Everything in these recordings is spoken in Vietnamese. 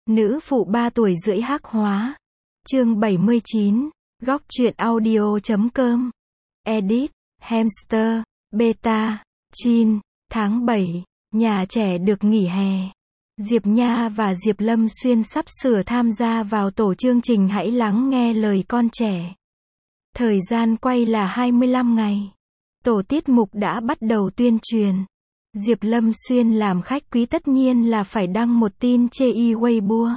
Nữ phụ 3 tuổi rưỡi hắc hóa. Chương 79. Góc truyện audio.com. Edit. Hamster. Beta. Chin. Tháng 7. Nhà trẻ được nghỉ hè. Diệp Nha và Diệp Lâm Xuyên sắp sửa tham gia vào tổ chương trình Hãy lắng nghe lời con trẻ. Thời gian quay là 25 ngày. Tổ tiết mục đã bắt đầu tuyên truyền. Diệp Lâm Xuyên làm khách quý tất nhiên là phải đăng một tin chê Weibo.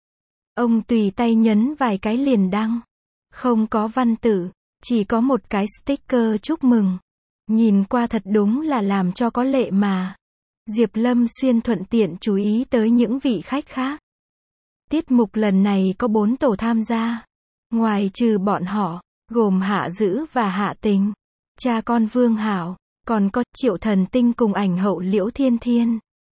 Ông tùy tay nhấn vài cái liền đăng. Không có văn tự, chỉ có một cái sticker chúc mừng. Nhìn qua thật đúng là làm cho có lệ mà. Diệp Lâm Xuyên thuận tiện chú ý tới những vị khách khác. Tiết mục lần này có 4 tổ tham gia. Ngoài trừ bọn họ, gồm Hạ Dữ và Hạ Tình, cha con Vương Hảo, còn có Triệu Thần Tinh cùng ảnh hậu Liễu Thiên Thiên.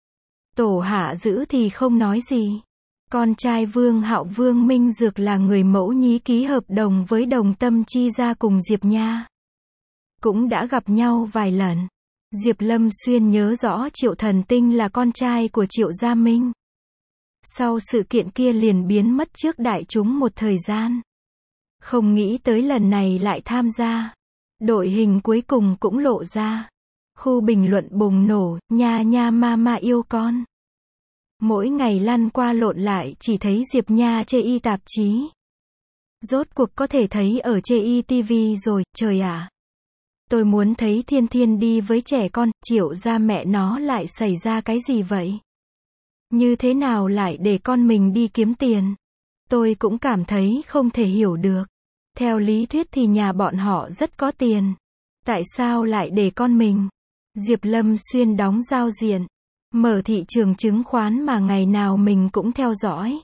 Tổ Hạ Dữ thì không nói gì. Con trai Vương Hạo Vương Minh Dược là người mẫu nhí ký hợp đồng với Đồng Tâm Chi ra cùng Diệp Nha. Cũng đã gặp nhau vài lần. Diệp Lâm Xuyên nhớ rõ Triệu Thần Tinh là con trai của Triệu Gia Minh. Sau sự kiện kia liền biến mất trước đại chúng một thời gian. Không nghĩ tới lần này lại tham gia. Đội hình cuối cùng cũng lộ ra. Khu bình luận bùng nổ, nha nha mama yêu con. Mỗi ngày lăn qua lộn lại chỉ thấy Diệp Nha chê y tạp chí. Rốt cuộc có thể thấy ở chê y TV rồi, trời ạ. Tôi muốn thấy Thiên Thiên đi với trẻ con, Triệu ra mẹ nó lại xảy ra cái gì vậy? Như thế nào lại để con mình đi kiếm tiền? Tôi cũng cảm thấy không thể hiểu được. Theo lý thuyết thì nhà bọn họ rất có tiền. Tại sao lại để con mình? Diệp Lâm Xuyên đóng giao diện. Mở thị trường chứng khoán mà ngày nào mình cũng theo dõi.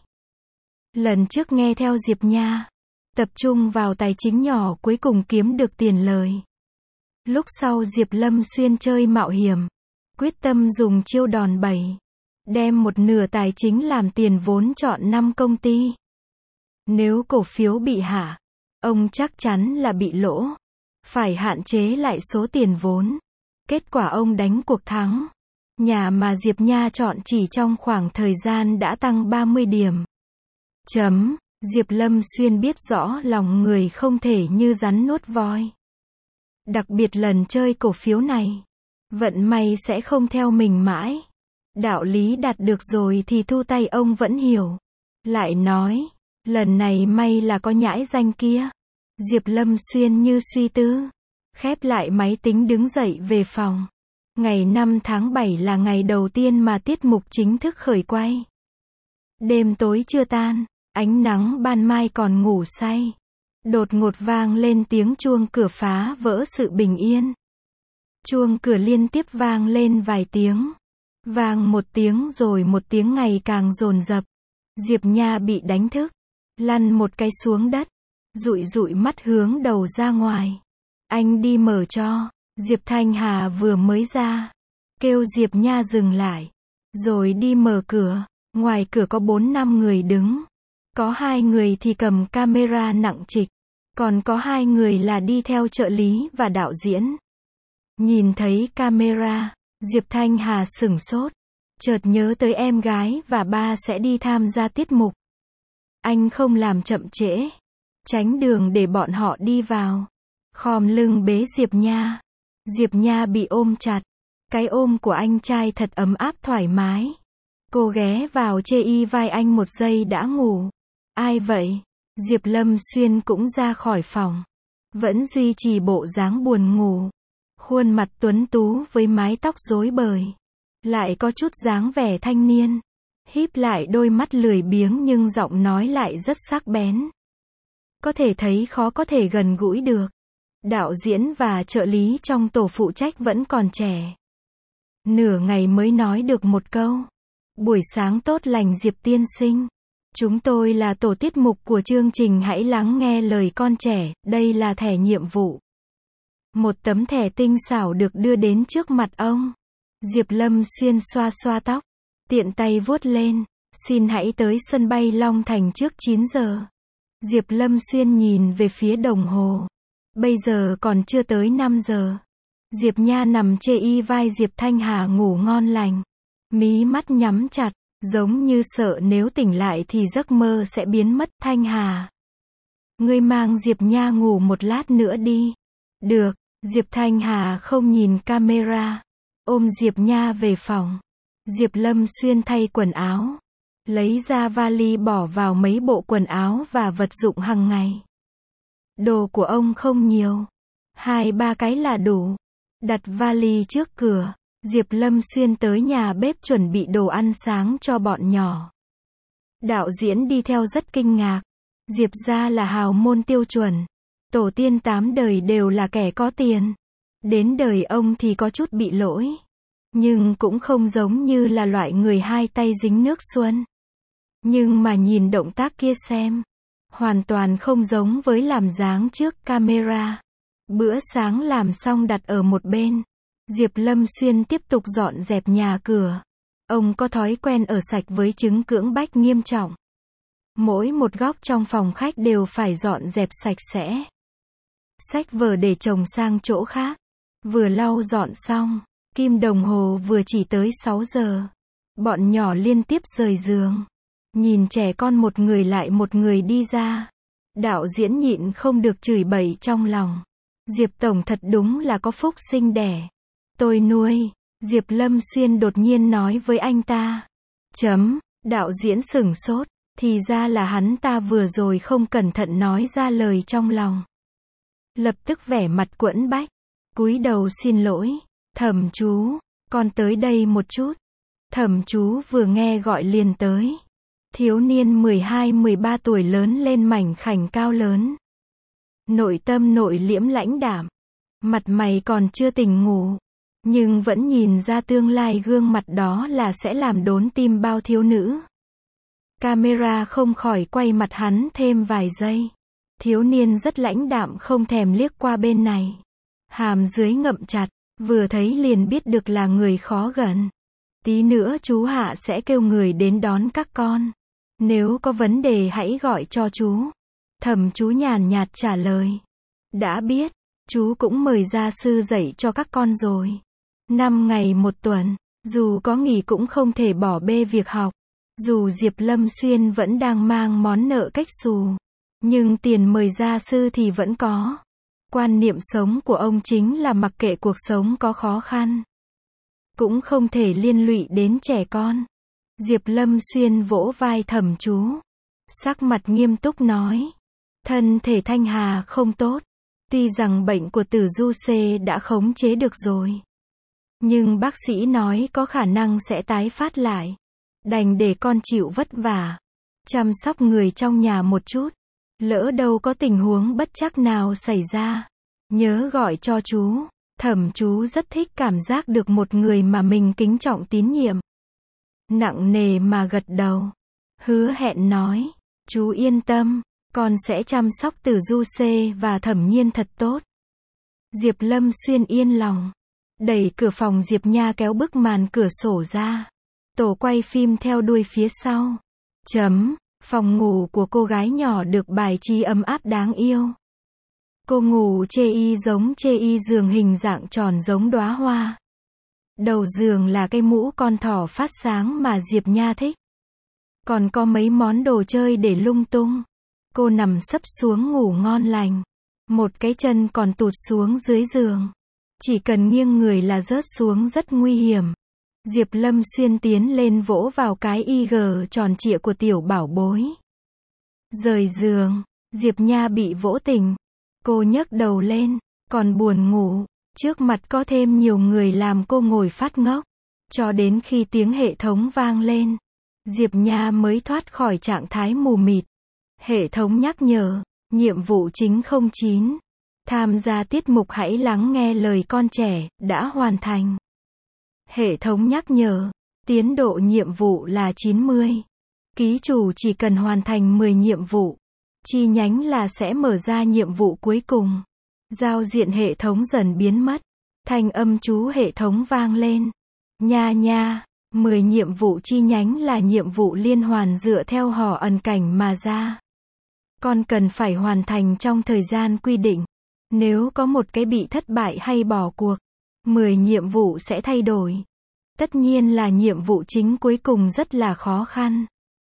Lần trước nghe theo Diệp Nha. Tập trung vào tài chính nhỏ cuối cùng kiếm được tiền lời. Lúc sau Diệp Lâm Xuyên chơi mạo hiểm. Quyết tâm dùng chiêu đòn bẩy. Đem một nửa tài chính làm tiền vốn chọn 5 công ty. Nếu cổ phiếu bị hạ, ông chắc chắn là bị lỗ. Phải hạn chế lại số tiền vốn. Kết quả ông đánh cuộc thắng. Nhà mà Diệp Nha chọn chỉ trong khoảng thời gian đã tăng 30 điểm. Diệp Lâm Xuyên biết rõ lòng người không thể như rắn nuốt voi. Đặc biệt lần chơi cổ phiếu này. Vận may sẽ không theo mình mãi. Đạo lý đạt được rồi thì thu tay ông vẫn hiểu. Lại nói, lần này may là có nhãi danh kia. Diệp Lâm Xuyên như suy tư. Khép lại máy tính đứng dậy về phòng. Ngày 5 tháng 7 là ngày đầu tiên mà tiết mục chính thức khởi quay. Đêm tối chưa tan, ánh nắng ban mai còn ngủ say. Đột ngột vang lên tiếng chuông cửa phá vỡ sự bình yên. Chuông cửa liên tiếp vang lên vài tiếng. Vang một tiếng rồi một tiếng ngày càng dồn dập. Diệp Nha bị đánh thức. Lăn một cái xuống đất. Dụi dụi mắt hướng đầu ra ngoài. Anh đi mở cho. Diệp Thanh Hà vừa mới ra. Kêu Diệp Nha dừng lại. Rồi đi mở cửa. Ngoài cửa có 4-5 người đứng. Có 2 người thì cầm camera nặng trịch. Còn có 2 người là đi theo trợ lý và đạo diễn. Nhìn thấy camera, Diệp Thanh Hà sửng sốt. Chợt nhớ tới em gái và ba sẽ đi tham gia tiết mục. Anh không làm chậm trễ. Tránh đường để bọn họ đi vào. Khom lưng bế Diệp Nha. Diệp Nha bị ôm chặt. Cái ôm của anh trai thật ấm áp thoải mái. Cô ghé vào chê y vai anh một giây đã ngủ. Ai vậy? Diệp Lâm Xuyên cũng ra khỏi phòng. Vẫn duy trì bộ dáng buồn ngủ. Khuôn mặt tuấn tú với mái tóc rối bời. Lại có chút dáng vẻ thanh niên. Híp lại đôi mắt lười biếng nhưng giọng nói lại rất sắc bén. Có thể thấy khó có thể gần gũi được. Đạo diễn và trợ lý trong tổ phụ trách vẫn còn trẻ. Nửa ngày mới nói được một câu. Buổi sáng tốt lành Diệp tiên sinh. Chúng tôi là tổ tiết mục của chương trình Hãy lắng nghe lời con trẻ, đây là thẻ nhiệm vụ. Một tấm thẻ tinh xảo được đưa đến trước mặt ông. Diệp Lâm Xuyên xoa xoa tóc. Tiện tay vuốt lên. Xin hãy tới sân bay Long Thành trước 9 giờ. Diệp Lâm Xuyên nhìn về phía đồng hồ. Bây giờ còn chưa tới 5 giờ. Diệp Nha nằm chê y vai Diệp Thanh Hà ngủ ngon lành. Mí mắt nhắm chặt. Giống như sợ nếu tỉnh lại thì giấc mơ sẽ biến mất. Thanh Hà, ngươi mang Diệp Nha ngủ một lát nữa đi. Được. Diệp Thanh Hà không nhìn camera, ôm Diệp Nha về phòng. Diệp Lâm Xuyên thay quần áo, lấy ra vali bỏ vào mấy bộ quần áo và vật dụng hàng ngày. Đồ của ông không nhiều, 2-3 cái là đủ. Đặt vali trước cửa, Diệp Lâm Xuyên tới nhà bếp chuẩn bị đồ ăn sáng cho bọn nhỏ. Đạo diễn đi theo rất kinh ngạc. Diệp gia là hào môn tiêu chuẩn. Tổ tiên 8 đời đều là kẻ có tiền. Đến đời ông thì có chút bị lỗi. Nhưng cũng không giống như là loại người hai tay dính nước xuân. Nhưng mà nhìn động tác kia xem, hoàn toàn không giống với làm dáng trước camera. Bữa sáng làm xong đặt ở một bên. Diệp Lâm Xuyên tiếp tục dọn dẹp nhà cửa. Ông có thói quen ở sạch với chứng cưỡng bách nghiêm trọng. Mỗi một góc trong phòng khách đều phải dọn dẹp sạch sẽ. Sách vở để chồng sang chỗ khác. Vừa lau dọn xong, kim đồng hồ vừa chỉ tới 6 giờ. Bọn nhỏ liên tiếp rời giường. Nhìn trẻ con một người lại một người đi ra. Đạo diễn nhịn không được chửi bậy trong lòng. Diệp Tổng thật đúng là có phúc sinh đẻ. Tôi nuôi. Diệp Lâm Xuyên đột nhiên nói với anh ta. Đạo diễn sửng sốt. Thì ra là hắn ta vừa rồi không cẩn thận nói ra lời trong lòng. Lập tức vẻ mặt quẫn bách. Cúi đầu xin lỗi. Thẩm chú, con tới đây một chút. Thẩm chú vừa nghe gọi liền tới. Thiếu niên 12-13 tuổi lớn lên mảnh khảnh cao lớn. Nội tâm nội liễm lãnh đạm. Mặt mày còn chưa tỉnh ngủ. Nhưng vẫn nhìn ra tương lai gương mặt đó là sẽ làm đốn tim bao thiếu nữ. Camera không khỏi quay mặt hắn thêm vài giây. Thiếu niên rất lãnh đạm không thèm liếc qua bên này. Hàm dưới ngậm chặt, vừa thấy liền biết được là người khó gần. Tí nữa chú Hạ sẽ kêu người đến đón các con. Nếu có vấn đề hãy gọi cho chú. Thẩm chú nhàn nhạt trả lời. Đã biết, chú cũng mời gia sư dạy cho các con rồi. 5 ngày 1 tuần, dù có nghỉ cũng không thể bỏ bê việc học. Dù Diệp Lâm Xuyên vẫn đang mang món nợ cách xù, nhưng tiền mời gia sư thì vẫn có. Quan niệm sống của ông chính là mặc kệ cuộc sống có khó khăn, cũng không thể liên lụy đến trẻ con. Diệp Lâm Xuyên vỗ vai Thẩm chú, sắc mặt nghiêm túc nói. Thân thể Thanh Hà không tốt. Tuy rằng bệnh của Tử Du C đã khống chế được rồi, nhưng bác sĩ nói có khả năng sẽ tái phát lại. Đành để con chịu vất vả, chăm sóc người trong nhà một chút. Lỡ đâu có tình huống bất trắc nào xảy ra, nhớ gọi cho chú. Thẩm chú rất thích cảm giác được một người mà mình kính trọng tín nhiệm. Nặng nề mà gật đầu. Hứa hẹn nói, chú yên tâm, con sẽ chăm sóc Tử Du C và Thẩm Nhiên thật tốt. Diệp Lâm Xuyên yên lòng. Đẩy cửa phòng Diệp Nha kéo bức màn cửa sổ ra. Tổ quay phim theo đuôi phía sau. Phòng ngủ của cô gái nhỏ được bài trí ấm áp đáng yêu. Cô ngủ chê y giường hình dạng tròn giống đóa hoa. Đầu giường là cây mũ con thỏ phát sáng mà Diệp Nha thích. Còn có mấy món đồ chơi để lung tung. Cô nằm sấp xuống ngủ ngon lành. Một cái chân còn tụt xuống dưới giường. Chỉ cần nghiêng người là rớt xuống rất nguy hiểm. Diệp Lâm Xuyên tiến lên vỗ vào cái IG tròn trịa của tiểu bảo bối. Rời giường, Diệp Nha bị vỗ tỉnh. Cô nhấc đầu lên, còn buồn ngủ. Trước mặt có thêm nhiều người làm cô ngồi phát ngốc. Cho đến khi tiếng hệ thống vang lên, Diệp Nha mới thoát khỏi trạng thái mù mịt. Hệ thống nhắc nhở, nhiệm vụ chính 09. Tham gia tiết mục hãy lắng nghe lời con trẻ, đã hoàn thành. Hệ thống nhắc nhở, tiến độ nhiệm vụ là 90. Ký chủ chỉ cần hoàn thành 10 nhiệm vụ. Chi nhánh là sẽ mở ra nhiệm vụ cuối cùng. Giao diện hệ thống dần biến mất. Thanh âm chú hệ thống vang lên. Nha nha, 10 nhiệm vụ chi nhánh là nhiệm vụ liên hoàn dựa theo hò ẩn cảnh mà ra. Con cần phải hoàn thành trong thời gian quy định. Nếu có một cái bị thất bại hay bỏ cuộc, 10 nhiệm vụ sẽ thay đổi. Tất nhiên là nhiệm vụ chính cuối cùng rất là khó khăn.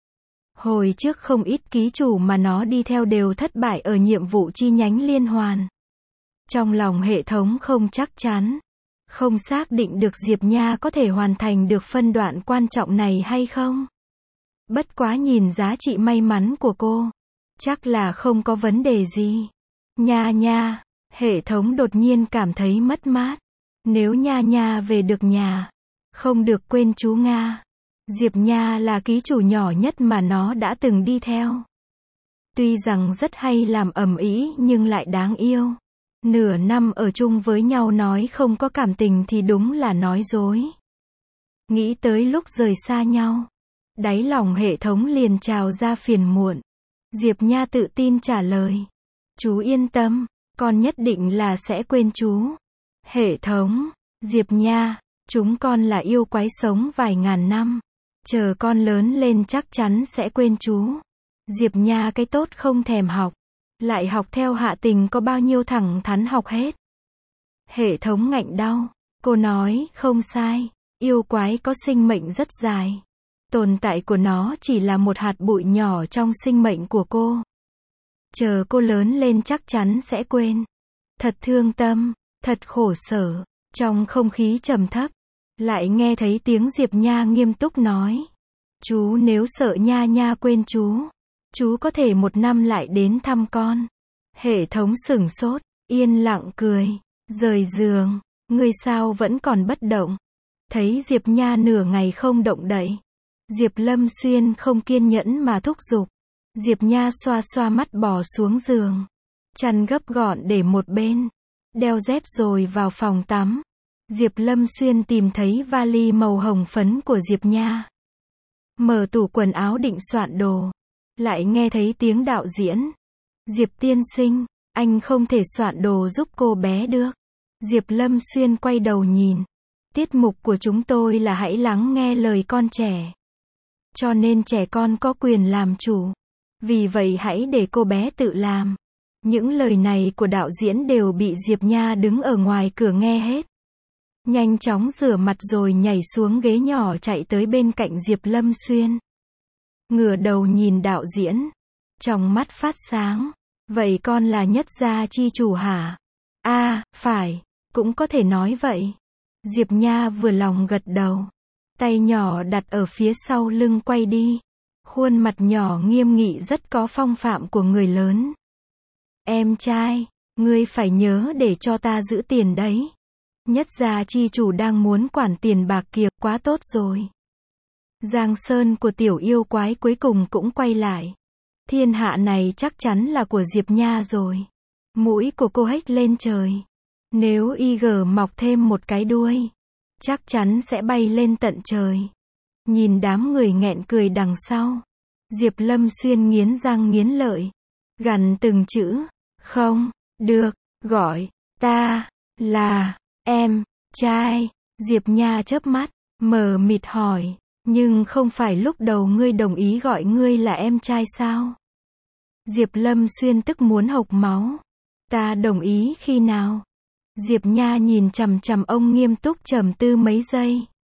Hồi trước không ít ký chủ mà nó đi theo đều thất bại ở nhiệm vụ chi nhánh liên hoàn. Trong lòng hệ thống không chắc chắn, không xác định được Diệp Nha có thể hoàn thành được phân đoạn quan trọng này hay không. Bất quá nhìn giá trị may mắn của cô, chắc là không có vấn đề gì. Nha nha, hệ thống đột nhiên cảm thấy mất mát. Nếu Nha nha về được nhà, không được quên chú Nga. Diệp Nha là ký chủ nhỏ nhất mà nó đã từng đi theo. Tuy rằng rất hay làm ầm ĩ nhưng lại đáng yêu. Nửa năm ở chung với nhau nói không có cảm tình thì đúng là nói dối. Nghĩ tới lúc rời xa nhau, đáy lòng hệ thống liền trào ra phiền muộn. Diệp Nha tự tin trả lời. Chú yên tâm, con nhất định là sẽ quên chú. Hệ thống, Diệp Nha, chúng con là yêu quái sống vài ngàn năm. Chờ con lớn lên chắc chắn sẽ quên chú. Diệp Nha cái tốt không thèm học, lại học theo Hạ Tình có bao nhiêu thẳng thắn học hết. Hệ thống ngạnh đau, cô nói, không sai, yêu quái có sinh mệnh rất dài. Tồn tại của nó chỉ là một hạt bụi nhỏ trong sinh mệnh của cô. Chờ cô lớn lên chắc chắn sẽ quên. Thật thương tâm, thật khổ sở. Trong không khí trầm thấp, lại nghe thấy tiếng Diệp Nha nghiêm túc nói. Chú nếu sợ Nha nha quên chú có thể một năm lại đến thăm con. Hệ thống sửng sốt, yên lặng cười, rời giường, ngươi sao vẫn còn bất động. Thấy Diệp Nha nửa ngày không động đậy. Diệp Lâm Xuyên không kiên nhẫn mà thúc giục. Diệp Nha xoa xoa mắt bò xuống giường. Chăn gấp gọn để một bên. Đeo dép rồi vào phòng tắm. Diệp Lâm Xuyên tìm thấy vali màu hồng phấn của Diệp Nha. Mở tủ quần áo định soạn đồ. Lại nghe thấy tiếng đạo diễn. Diệp tiên sinh, anh không thể soạn đồ giúp cô bé được. Diệp Lâm Xuyên quay đầu nhìn. Tiết mục của chúng tôi là hãy lắng nghe lời con trẻ. Cho nên trẻ con có quyền làm chủ. Vì vậy hãy để cô bé tự làm. Những lời này của đạo diễn đều bị Diệp Nha đứng ở ngoài cửa nghe hết. Nhanh chóng rửa mặt rồi nhảy xuống ghế nhỏ chạy tới bên cạnh Diệp Lâm Xuyên. Ngửa đầu nhìn đạo diễn. Trong mắt phát sáng. Vậy con là nhất gia chi chủ hả? Phải, cũng có thể nói vậy. Diệp Nha vừa lòng gật đầu. Tay nhỏ đặt ở phía sau lưng quay đi. Khuôn mặt nhỏ nghiêm nghị rất có phong phạm của người lớn. Em trai, ngươi phải nhớ để cho ta giữ tiền đấy. Nhất gia chi chủ đang muốn quản tiền bạc kìa, quá tốt rồi. Giang sơn của tiểu yêu quái cuối cùng cũng quay lại. Thiên hạ này chắc chắn là của Diệp Nha rồi. Mũi của cô hếch lên trời. Nếu IG mọc thêm một cái đuôi, chắc chắn sẽ bay lên tận trời. Nhìn đám người nghẹn cười đằng sau. Diệp Lâm Xuyên nghiến răng nghiến lợi. Gằn từng chữ. Không, được, gọi, ta, là, em, trai. Diệp Nha chớp mắt, mờ mịt hỏi. Nhưng không phải lúc đầu ngươi đồng ý gọi ngươi là em trai sao? Diệp Lâm Xuyên tức muốn hộc máu. Ta đồng ý khi nào? Diệp Nha nhìn chằm chằm ông nghiêm túc trầm tư mấy giây.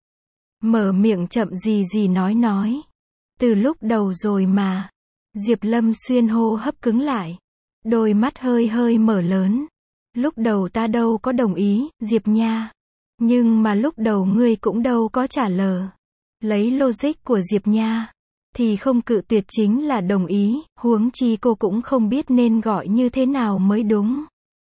Mở miệng chậm gì gì nói. Từ lúc đầu rồi mà. Diệp Lâm Xuyên hô hấp cứng lại. Đôi mắt hơi hơi mở lớn. Lúc đầu ta đâu có đồng ý, Diệp Nha. Nhưng mà lúc đầu ngươi cũng đâu có trả lời. Lấy logic của Diệp Nha, thì không cự tuyệt chính là đồng ý, huống chi cô cũng không biết nên gọi như thế nào mới đúng.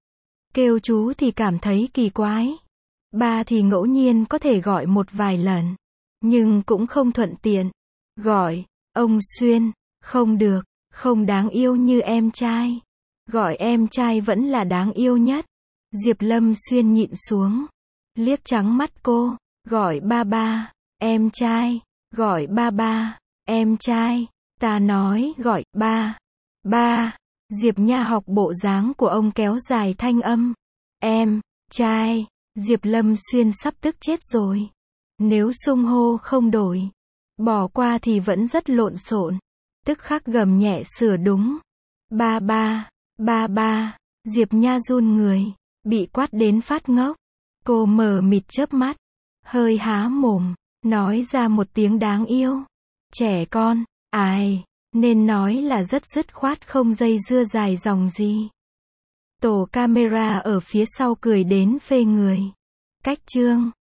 Kêu chú thì cảm thấy kỳ quái. Ba thì ngẫu nhiên có thể gọi một vài lần. Nhưng cũng không thuận tiện. Gọi, ông Xuyên, không được, không đáng yêu như em trai. Gọi em trai vẫn là đáng yêu nhất. Diệp Lâm Xuyên nhịn xuống. Liếc trắng mắt cô, gọi ba ba, em trai, gọi ba ba, em trai. Ta nói gọi ba, ba. Diệp Nha học bộ dáng của ông kéo dài thanh âm. Em, trai. Diệp Lâm Xuyên sắp tức chết rồi. Nếu xưng hô không đổi, bỏ qua thì vẫn rất lộn xộn. Tức khắc gầm nhẹ sửa đúng. Ba ba, ba ba. Diệp Nha run người, bị quát đến phát ngốc. Cô mờ mịt chớp mắt. hơi há mồm, nói ra một tiếng đáng yêu. Trẻ con, ai, nên nói là rất dứt khoát không dây dưa dài dòng gì. Tổ camera ở phía sau cười đến phê người. Cách chương